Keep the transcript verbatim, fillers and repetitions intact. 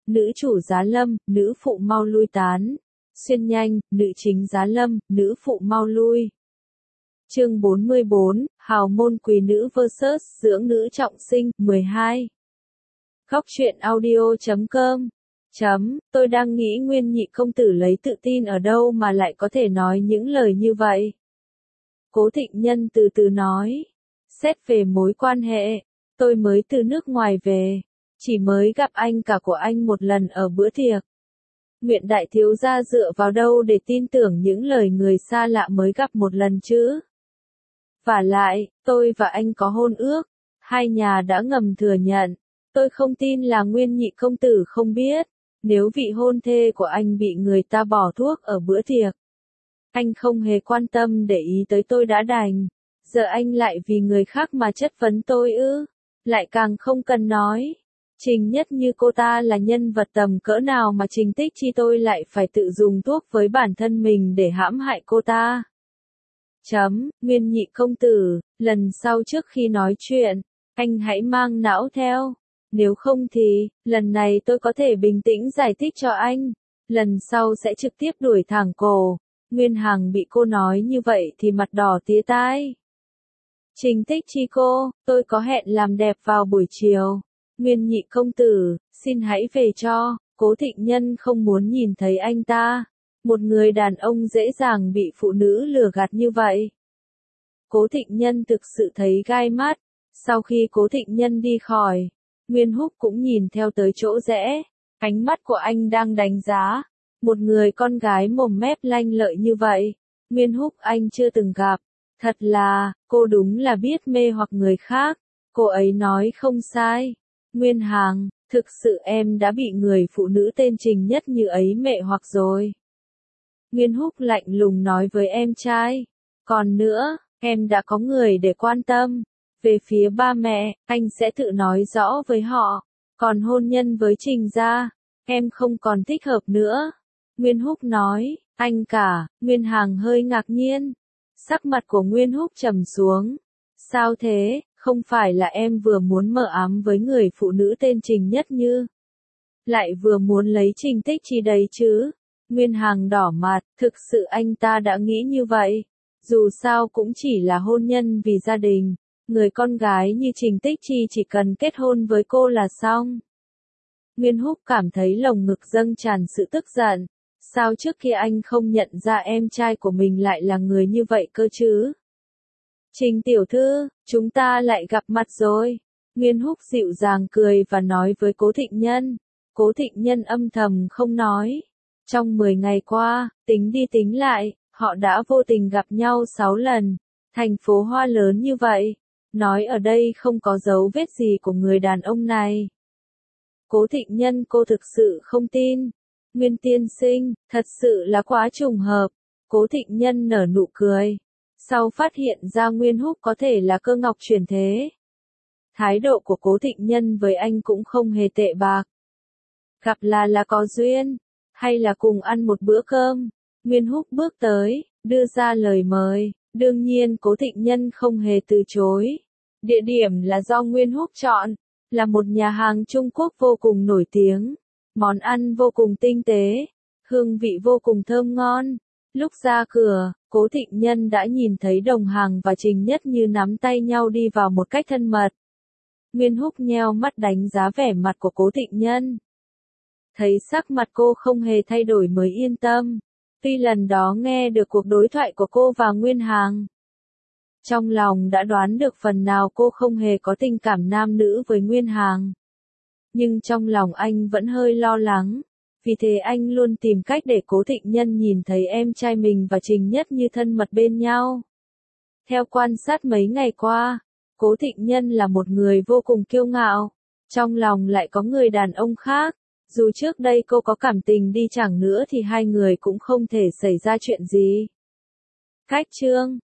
nữ chủ giá lâm, nữ phụ mau lui tán. Xuyên nhanh, nữ chính giá lâm, nữ phụ mau lui. Chương bốn mươi bốn, hào môn quý nữ versus dưỡng nữ trọng sinh, mười hai. Góc truyện audio chấm com. Chấm, tôi đang nghĩ Nguyên Nhị công tử lấy tự tin ở đâu mà lại có thể nói những lời như vậy. Cố Thịnh Nhân từ từ nói. Xét về mối quan hệ, tôi mới từ nước ngoài về. Chỉ mới gặp anh cả của anh một lần ở bữa tiệc. Nguyện đại thiếu gia dựa vào đâu để tin tưởng những lời người xa lạ mới gặp một lần chứ? Vả lại, tôi và anh có hôn ước. Hai nhà đã ngầm thừa nhận. Tôi không tin là Nguyên Nhị công tử không biết. Nếu vị hôn thê của anh bị người ta bỏ thuốc ở bữa tiệc. Anh không hề quan tâm để ý tới tôi đã đành. Giờ anh lại vì người khác mà chất vấn tôi ư. Lại càng không cần nói. Trình Nhất như cô ta là nhân vật tầm cỡ nào mà Trình Tích Chi tôi lại phải tự dùng thuốc với bản thân mình để hãm hại cô ta. Chấm, Nguyên Nhị công tử, lần sau trước khi nói chuyện, anh hãy mang não theo. Nếu không thì, lần này tôi có thể bình tĩnh giải thích cho anh. Lần sau sẽ trực tiếp đuổi thẳng cổ. Nguyên Hằng bị cô nói như vậy thì mặt đỏ tía tai. Trình Tích Chi cô, tôi có hẹn làm đẹp vào buổi chiều. Nguyên Nhị công tử, xin hãy về cho. Cố Thịnh Nhân không muốn nhìn thấy anh ta. Một người đàn ông dễ dàng bị phụ nữ lừa gạt như vậy. Cố Thịnh Nhân thực sự thấy gai mắt. Sau khi Cố Thịnh Nhân đi khỏi, Nguyên Húc cũng nhìn theo tới chỗ rẽ. Ánh mắt của anh đang đánh giá. Một người con gái mồm mép lanh lợi như vậy. Nguyên Húc anh chưa từng gặp. Thật là, cô đúng là biết mê hoặc người khác. Cô ấy nói không sai. Nguyên Hằng, thực sự em đã bị người phụ nữ tên Trình Nhất như ấy mẹ hoặc rồi. Nguyên Húc lạnh lùng nói với em trai. Còn nữa, em đã có người để quan tâm. Về phía ba mẹ, anh sẽ tự nói rõ với họ. Còn hôn nhân với Trình gia, em không còn thích hợp nữa. Nguyên Húc nói, anh cả, Nguyên Hằng hơi ngạc nhiên. Sắc mặt của Nguyên Húc trầm xuống. Sao thế, không phải là em vừa muốn mờ ám với người phụ nữ tên Trình Nhất như? Lại vừa muốn lấy Trình Tích Chi đấy chứ? Nguyên Hằng đỏ mặt, thực sự anh ta đã nghĩ như vậy. Dù sao cũng chỉ là hôn nhân vì gia đình. Người con gái như Trình Tích Chi chỉ cần kết hôn với cô là xong. Nguyên Húc cảm thấy lồng ngực dâng tràn sự tức giận. Sao trước kia anh không nhận ra em trai của mình lại là người như vậy cơ chứ? Trình tiểu thư, chúng ta lại gặp mặt rồi. Nguyên Húc dịu dàng cười và nói với Cố Thịnh Nhân. Cố Thịnh Nhân âm thầm không nói. Trong mười ngày qua, tính đi tính lại, họ đã vô tình gặp nhau sáu lần. Thành phố Hoa lớn như vậy. Nói ở đây không có dấu vết gì của người đàn ông này. Cố Thịnh Nhân cô thực sự không tin. Nguyên tiên sinh, thật sự là quá trùng hợp. Cố Thịnh Nhân nở nụ cười. Sau phát hiện ra Nguyên Húc có thể là cơ ngọc chuyển thế. Thái độ của Cố Thịnh Nhân với anh cũng không hề tệ bạc. Gặp là là có duyên, hay là cùng ăn một bữa cơm. Nguyên Húc bước tới, đưa ra lời mời. Đương nhiên Cố Thịnh Nhân không hề từ chối. Địa điểm là do Nguyên Húc chọn, là một nhà hàng Trung Quốc vô cùng nổi tiếng. Món ăn vô cùng tinh tế, hương vị vô cùng thơm ngon. Lúc ra cửa, Cố Thịnh Nhân đã nhìn thấy Đồng Hằng và Trình Nhất như nắm tay nhau đi vào một cách thân mật. Nguyên Húc nheo mắt đánh giá vẻ mặt của Cố Thịnh Nhân. Thấy sắc mặt cô không hề thay đổi mới yên tâm. Tuy lần đó nghe được cuộc đối thoại của cô và Nguyên Hằng, trong lòng đã đoán được phần nào cô không hề có tình cảm nam nữ với Nguyên Hằng. Nhưng trong lòng anh vẫn hơi lo lắng. Vì thế anh luôn tìm cách để Cố Thịnh Nhân nhìn thấy em trai mình và Trình Nhất như thân mật bên nhau. Theo quan sát mấy ngày qua, Cố Thịnh Nhân là một người vô cùng kiêu ngạo. Trong lòng lại có người đàn ông khác. Dù trước đây cô có cảm tình đi chẳng nữa thì hai người cũng không thể xảy ra chuyện gì. Cách chương